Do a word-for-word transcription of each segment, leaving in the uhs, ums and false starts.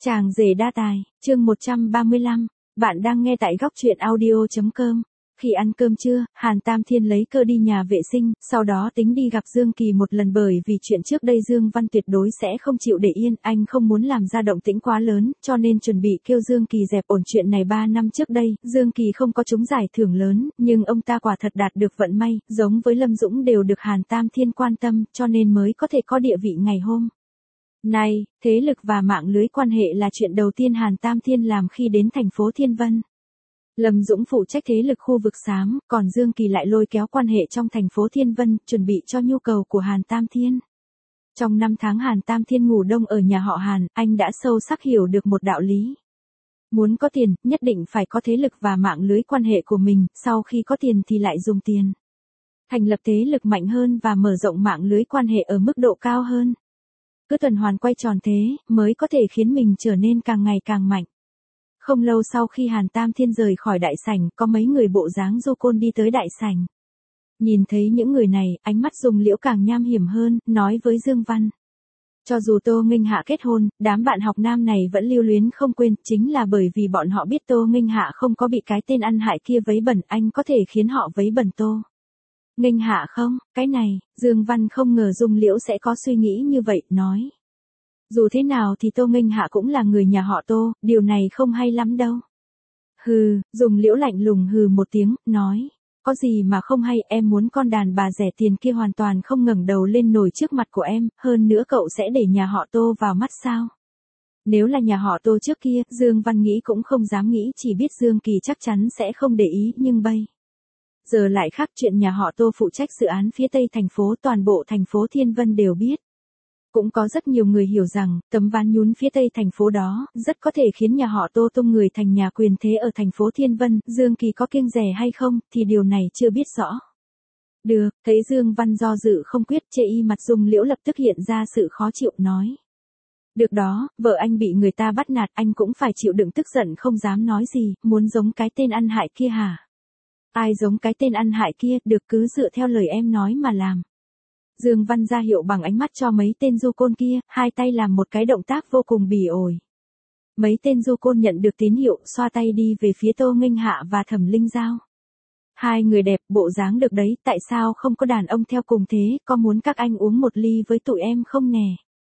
Chàng rể đa tài, chương một trăm ba mươi lăm, bạn đang nghe tại góc truyện audio chấm com. Khi ăn cơm trưa, Hàn Tam Thiên lấy cơ đi nhà vệ sinh, sau đó tính đi gặp Dương Kỳ một lần bởi vì chuyện trước đây Dương Văn tuyệt đối sẽ không chịu để yên, anh không muốn làm ra động tĩnh quá lớn, cho nên chuẩn bị kêu Dương Kỳ dẹp ổn chuyện này ba năm trước đây, Dương Kỳ không có trúng giải thưởng lớn, nhưng ông ta quả thật đạt được vận may, giống với Lâm Dũng đều được Hàn Tam Thiên quan tâm, cho nên mới có thể có địa vị ngày hôm này. Thế lực và mạng lưới quan hệ là chuyện đầu tiên Hàn Tam Thiên làm khi đến thành phố Thiên Vân. Lâm Dũng phụ trách thế lực khu vực xám, còn Dương Kỳ lại lôi kéo quan hệ trong thành phố Thiên Vân, chuẩn bị cho nhu cầu của Hàn Tam Thiên. Trong năm tháng Hàn Tam Thiên ngủ đông ở nhà họ Hàn, anh đã sâu sắc hiểu được một đạo lý. Muốn có tiền, nhất định phải có thế lực và mạng lưới quan hệ của mình, sau khi có tiền thì lại dùng tiền. Thành lập thế lực mạnh hơn và mở rộng mạng lưới quan hệ ở mức độ cao hơn. Cứ tuần hoàn quay tròn thế, mới có thể khiến mình trở nên càng ngày càng mạnh. Không lâu sau khi Hàn Tam Thiên rời khỏi đại sảnh, có mấy người bộ dáng du côn đi tới đại sảnh. Nhìn thấy những người này, ánh mắt Dung Liễu càng nham hiểm hơn, nói với Dương Văn. Cho dù Tô Nghênh Hạ kết hôn, đám bạn học nam này vẫn lưu luyến không quên, chính là bởi vì bọn họ biết Tô Nghênh Hạ không có bị cái tên ăn hại kia vấy bẩn, anh có thể khiến họ vấy bẩn Tô Nghênh Hạ không? Cái này, Dương Văn không ngờ Dung Liễu sẽ có suy nghĩ như vậy, nói. Dù thế nào thì Tô Nghênh Hạ cũng là người nhà họ Tô, điều này không hay lắm đâu. Hừ, Dung Liễu lạnh lùng hừ một tiếng, nói. Có gì mà không hay, em muốn con đàn bà rẻ tiền kia hoàn toàn không ngẩng đầu lên nổi trước mặt của em, hơn nữa cậu sẽ để nhà họ Tô vào mắt sao? Nếu là nhà họ Tô trước kia, Dương Văn nghĩ cũng không dám nghĩ, chỉ biết Dương Kỳ chắc chắn sẽ không để ý, nhưng bây giờ lại khác, chuyện nhà họ Tô phụ trách dự án phía tây thành phố, toàn bộ thành phố Thiên Vân đều biết. Cũng có rất nhiều người hiểu rằng, tấm ván nhún phía tây thành phố đó, rất có thể khiến nhà họ Tô tung người thành nhà quyền thế ở thành phố Thiên Vân, Dương Kỳ có kiêng dè hay không, thì điều này chưa biết rõ. Được, thấy Dương Văn do dự không quyết, chê y mặt Dung Liễu lập tức hiện ra sự khó chịu, nói. Được đó, vợ anh bị người ta bắt nạt, anh cũng phải chịu đựng, tức giận không dám nói gì, muốn giống cái tên ăn hại kia hả? Ai giống cái tên ăn hại kia, được cứ dựa theo lời em nói mà làm. Dương Văn ra hiệu bằng ánh mắt cho mấy tên du côn kia, hai tay làm một cái động tác vô cùng bỉ ổi. Mấy tên du côn nhận được tín hiệu, xoa tay đi về phía Tô Nghênh Hạ và Thẩm Linh Giao. Hai người đẹp, bộ dáng được đấy, tại sao không có đàn ông theo cùng thế, có muốn các anh uống một ly với tụi em không nè?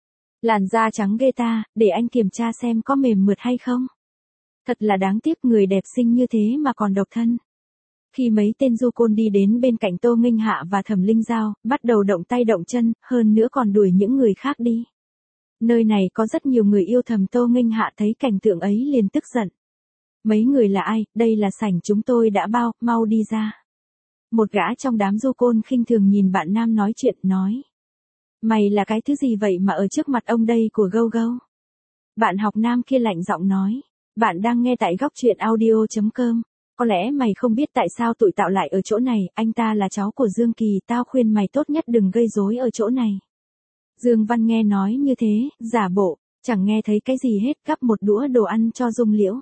Làn da trắng ghê ta, để anh kiểm tra xem có mềm mượt hay không. Thật là đáng tiếc, người đẹp xinh như thế mà còn độc thân. Khi mấy tên du côn đi đến bên cạnh Tô Nghênh Hạ và Thẩm Linh Giao, bắt đầu động tay động chân, hơn nữa còn đuổi những người khác đi. Nơi này có rất nhiều người yêu thầm, Tô Nghênh Hạ thấy cảnh tượng ấy liền tức giận. Mấy người là ai, đây là sảnh chúng tôi đã bao, mau đi ra. Một gã trong đám du côn khinh thường nhìn bạn nam nói chuyện, nói. Mày là cái thứ gì vậy mà ở trước mặt ông đây của gâu gâu? Bạn học nam kia lạnh giọng nói. Bạn đang nghe tại góc truyện audio chấm com. Có lẽ mày không biết tại sao tụi tao lại ở chỗ này, anh ta là cháu của Dương Kỳ, tao khuyên mày tốt nhất đừng gây rối ở chỗ này. Dương Văn nghe nói như thế, giả bộ, chẳng nghe thấy cái gì hết, gắp một đũa đồ ăn cho Dung Liễu.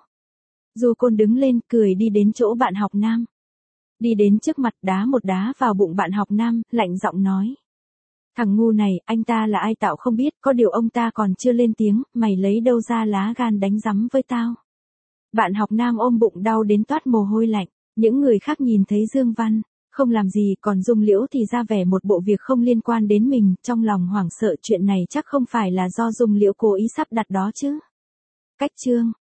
Du côn đứng lên, cười đi đến chỗ bạn học nam. Đi đến trước mặt, đá một đá vào bụng bạn học nam, lạnh giọng nói. Thằng ngu này, anh ta là ai tao không biết, có điều ông ta còn chưa lên tiếng, mày lấy đâu ra lá gan đánh rắm với tao. Bạn học nam ôm bụng đau đến toát mồ hôi lạnh, những người khác nhìn thấy Dương Văn, không làm gì, còn Dung Liễu thì ra vẻ một bộ việc không liên quan đến mình, trong lòng hoảng sợ, chuyện này chắc không phải là do Dung Liễu cố ý sắp đặt đó chứ. Cách chương